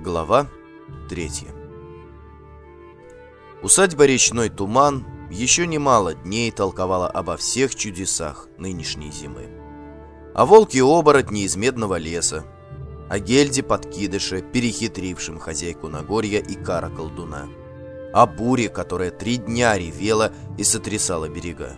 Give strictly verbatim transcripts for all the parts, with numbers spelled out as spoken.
Глава третья. Усадьба «Речной туман» еще немало дней толковала обо всех чудесах нынешней зимы. О волке-оборотне из Медного леса, о гельде-подкидыше, перехитрившем хозяйку Нагорья и кара-колдуна, о буре, которая три дня ревела и сотрясала берега.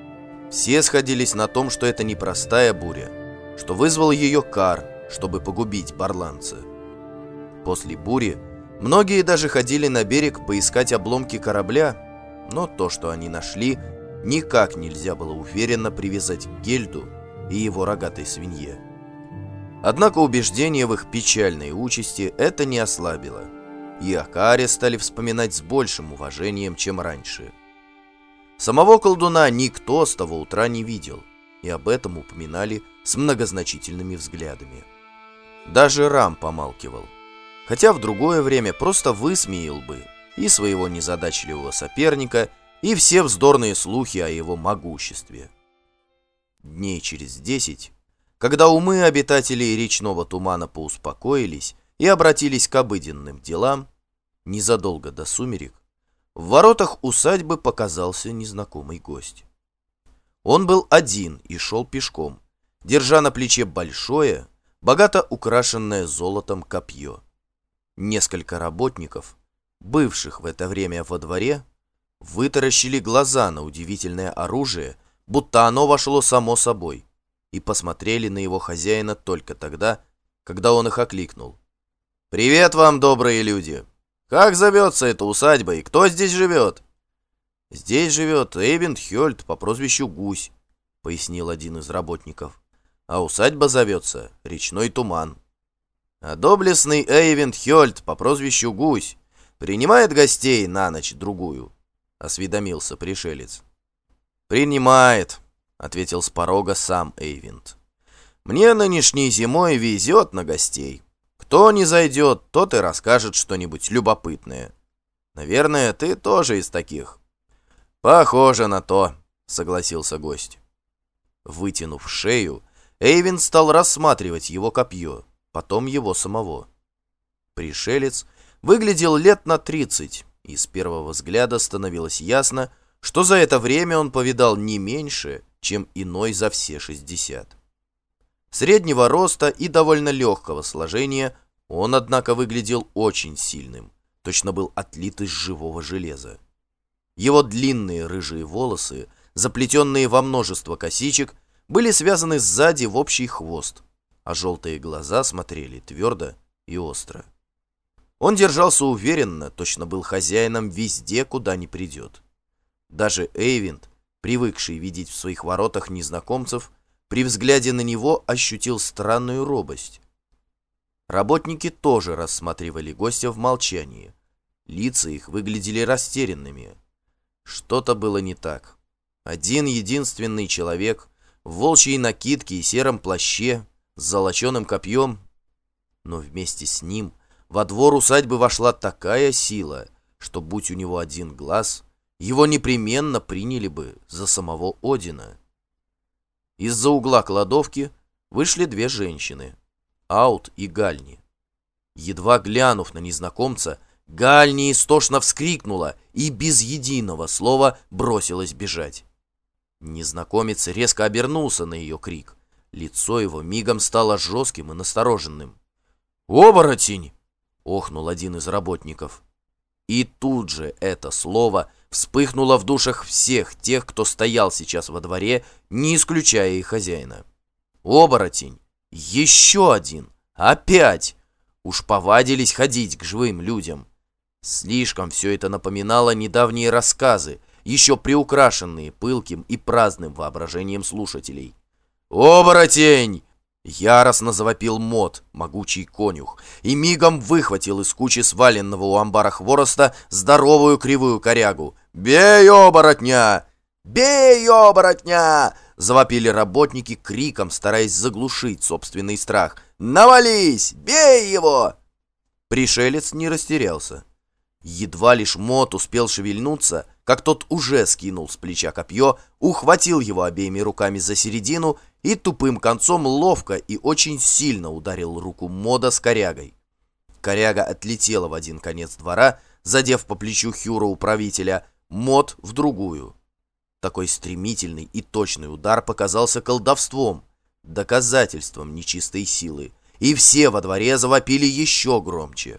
Все сходились на том, что это непростая буря, что вызвал ее кар, чтобы погубить барланца. После бури многие даже ходили на берег поискать обломки корабля, но то, что они нашли, никак нельзя было уверенно привязать к Гельду и его рогатой свинье. Однако убеждение в их печальной участи это не ослабило, и о каре стали вспоминать с большим уважением, чем раньше. Самого колдуна никто с того утра не видел, и об этом упоминали с многозначительными взглядами. Даже Рам помалкивал, хотя в другое время просто высмеял бы и своего незадачливого соперника, и все вздорные слухи о его могуществе. Дней через десять, когда умы обитателей речного тумана поуспокоились и обратились к обыденным делам, незадолго до сумерек, в воротах усадьбы показался незнакомый гость. Он был один и шел пешком, держа на плече большое, богато украшенное золотом копье. Несколько работников, бывших в это время во дворе, вытаращили глаза на удивительное оружие, будто оно вошло само собой, и посмотрели на его хозяина только тогда, когда он их окликнул. «Привет вам, добрые люди! Как зовется эта усадьба и кто здесь живет?» «Здесь живет Эйвинд Хёльд по прозвищу Гусь», — пояснил один из работников. «А усадьба зовется Речной туман». «А доблестный Эйвинд Хёльд по прозвищу Гусь принимает гостей на ночь-другую?» — осведомился пришелец. «Принимает», — ответил с порога сам Эйвинд. «Мне нынешней зимой везет на гостей. Кто не зайдет, тот и расскажет что-нибудь любопытное. Наверное, ты тоже из таких». «Похоже на то», — согласился гость. Вытянув шею, Эйвинд стал рассматривать его копье, потом его самого. Пришелец выглядел лет на тридцать, и с первого взгляда становилось ясно, что за это время он повидал не меньше, чем иной за все шестьдесят. Среднего роста и довольно легкого сложения, он, однако, выглядел очень сильным, точно был отлит из живого железа. Его длинные рыжие волосы, заплетенные во множество косичек, были связаны сзади в общий хвост, а желтые глаза смотрели твердо и остро. Он держался уверенно, точно был хозяином везде, куда ни придет. Даже Эйвинд, привыкший видеть в своих воротах незнакомцев, при взгляде на него ощутил странную робость. Работники тоже рассматривали гостя в молчании. Лица их выглядели растерянными. Что-то было не так. Один единственный человек в волчьей накидке и сером плаще с золоченым копьем, но вместе с ним во двор усадьбы вошла такая сила, что, будь у него один глаз, его непременно приняли бы за самого Одина. Из-за угла кладовки вышли две женщины, Аут и Гальни. Едва глянув на незнакомца, Гальни истошно вскрикнула и без единого слова бросилась бежать. Незнакомец резко обернулся на ее крик. Лицо его мигом стало жестким и настороженным. «Оборотень!» — охнул один из работников. И тут же это слово вспыхнуло в душах всех тех, кто стоял сейчас во дворе, не исключая и хозяина. «Оборотень! Еще один! Опять!» Уж повадились ходить к живым людям. Слишком все это напоминало недавние рассказы, еще приукрашенные пылким и праздным воображением слушателей. «Оборотень!» — яростно завопил Мот, могучий конюх, и мигом выхватил из кучи сваленного у амбара хвороста здоровую кривую корягу. «Бей оборотня! Бей оборотня!» — завопили работники криком, стараясь заглушить собственный страх. «Навались! Бей его!» Пришелец не растерялся. Едва лишь Мот успел шевельнуться, как тот уже скинул с плеча копье, ухватил его обеими руками за середину и тупым концом ловко и очень сильно ударил руку Мода с корягой. Коряга отлетела в один конец двора, задев по плечу Хюра управителя, Мот в другую. Такой стремительный и точный удар показался колдовством, доказательством нечистой силы, и все во дворе завопили еще громче.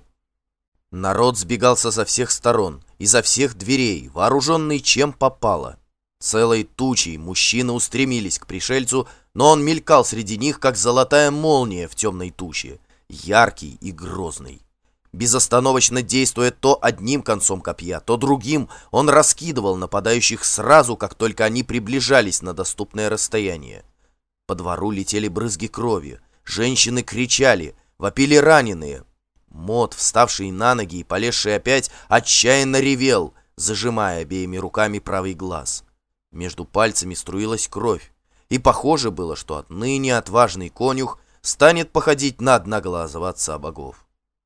Народ сбегался со всех сторон, изо всех дверей, вооруженный чем попало. Целой тучей мужчины устремились к пришельцу, но он мелькал среди них, как золотая молния в темной туче, яркий и грозный. Безостановочно действуя то одним концом копья, то другим, он раскидывал нападающих сразу, как только они приближались на доступное расстояние. По двору летели брызги крови, женщины кричали, вопили раненые. Мот, вставший на ноги и полезший опять, отчаянно ревел, зажимая обеими руками правый глаз. Между пальцами струилась кровь, и похоже было, что отныне отважный конюх станет походить на одноглазого отца богов.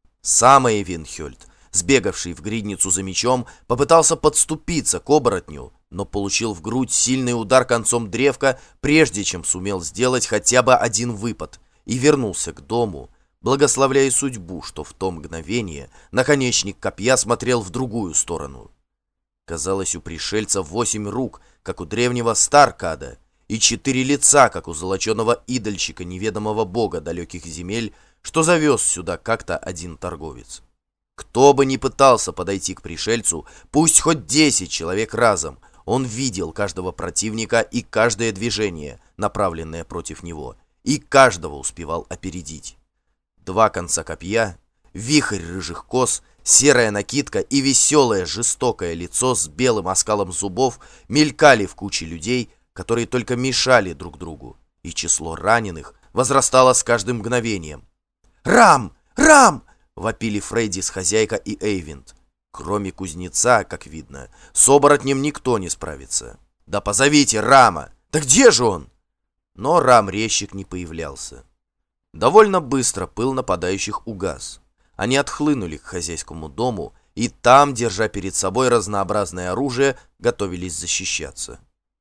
Сам Эйвинхёльд, сбегавший в гридницу за мечом, попытался подступиться к оборотню, но получил в грудь сильный удар концом древка, прежде чем сумел сделать хотя бы один выпад, и вернулся к дому, благословляя судьбу, что в то мгновение наконечник копья смотрел в другую сторону. Казалось, у пришельца восемь рук, как у древнего Старкада, и четыре лица, как у золоченого идольщика неведомого бога далеких земель, что завез сюда как-то один торговец. Кто бы ни пытался подойти к пришельцу, пусть хоть десять человек разом, он видел каждого противника и каждое движение, направленное против него, и каждого успевал опередить. Два конца копья, вихрь рыжих кос, серая накидка и веселое жестокое лицо с белым оскалом зубов мелькали в куче людей, которые только мешали друг другу, и число раненых возрастало с каждым мгновением. «Рам! Рам!» — вопили Фрейди с хозяйка и Эйвинд. Кроме кузнеца, как видно, с оборотнем никто не справится. «Да позовите Рама! Да где же он?» Но Рам-резчик не появлялся. Довольно быстро пыл нападающих угас. Они отхлынули к хозяйскому дому и там, держа перед собой разнообразное оружие, готовились защищаться.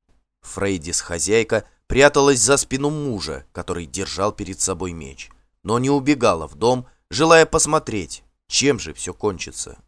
Фрейдис хозяйка пряталась за спину мужа, который держал перед собой меч, но не убегала в дом, желая посмотреть, чем же все кончится.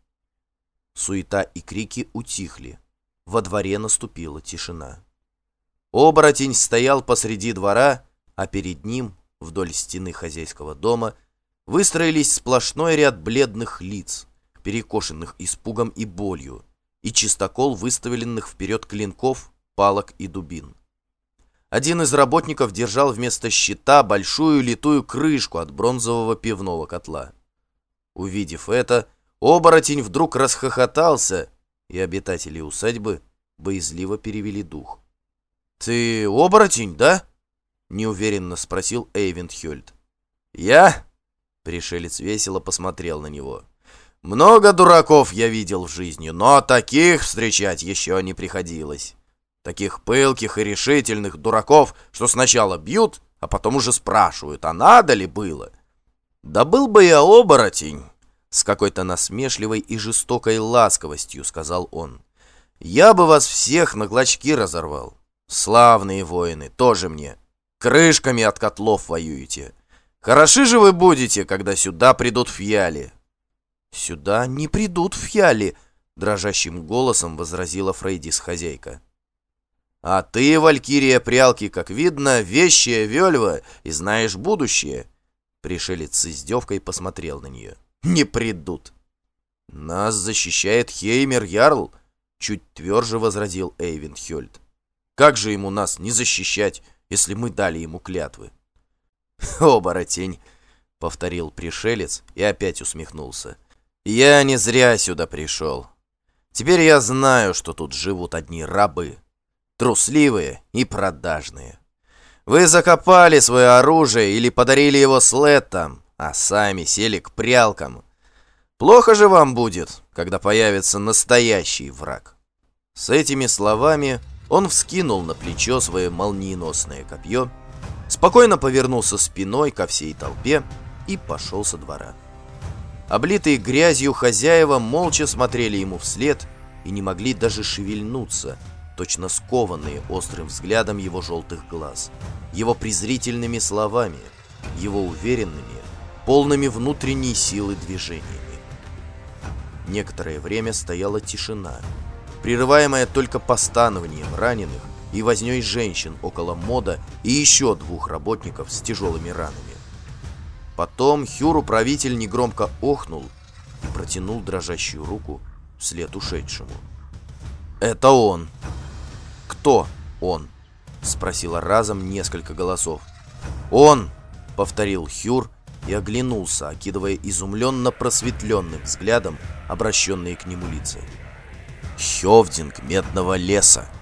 Суета и крики утихли. Во дворе наступила тишина. Оборотень стоял посреди двора, а перед ним, вдоль стены хозяйского дома, выстроились сплошной ряд бледных лиц, перекошенных испугом и болью, и чистокол выставленных вперед клинков, палок и дубин. Один из работников держал вместо щита большую литую крышку от бронзового пивного котла. Увидев это, оборотень вдруг расхохотался, и обитатели усадьбы боязливо перевели дух. «Ты оборотень, да?» — неуверенно спросил Эйвиндхёльд. «Я?» — пришелец весело посмотрел на него. «Много дураков я видел в жизни, но таких встречать еще не приходилось. Таких пылких и решительных дураков, что сначала бьют, а потом уже спрашивают, а надо ли было? Да был бы я оборотень!» С какой-то насмешливой и жестокой ласковостью сказал он. «Я бы вас всех на клочки разорвал. Славные воины, тоже мне. Крышками от котлов воюете. Хороши же вы будете, когда сюда придут фьяли». «Сюда не придут фьяли», — дрожащим голосом возразила Фрейдис хозяйка. «А ты, валькирия прялки, как видно, вещая вельва и знаешь будущее». Пришелец с издевкой посмотрел на нее. «Не придут». «Нас защищает Хеймер Ярл», — чуть тверже возразил Эйвиндхёльд. «Как же ему нас не защищать, если мы дали ему клятвы?» «Оборотень», — повторил пришелец и опять усмехнулся. «Я не зря сюда пришел. Теперь я знаю, что тут живут одни рабы, трусливые и продажные. Вы закопали свое оружие или подарили его слеттам, а сами сели к прялкам. Плохо же вам будет, когда появится настоящий враг». С этими словами он вскинул на плечо свое молниеносное копье, спокойно повернулся спиной ко всей толпе и пошел со двора. Облитые грязью хозяева молча смотрели ему вслед и не могли даже шевельнуться, точно скованные острым взглядом его желтых глаз, его презрительными словами, его уверенными, полными внутренней силы движениями. Некоторое время стояла тишина, прерываемая только постанованием раненых и вознёй женщин около мода и еще двух работников с тяжелыми ранами. Потом Хюр-управитель негромко охнул и протянул дрожащую руку вслед ушедшему. «Это он!» «Кто он?» — спросило разом несколько голосов. «Он!» — повторил Хюр и оглянулся, окидывая изумленно просветленным взглядом обращенные к нему лица. «Хёвдинг Медного Леса!»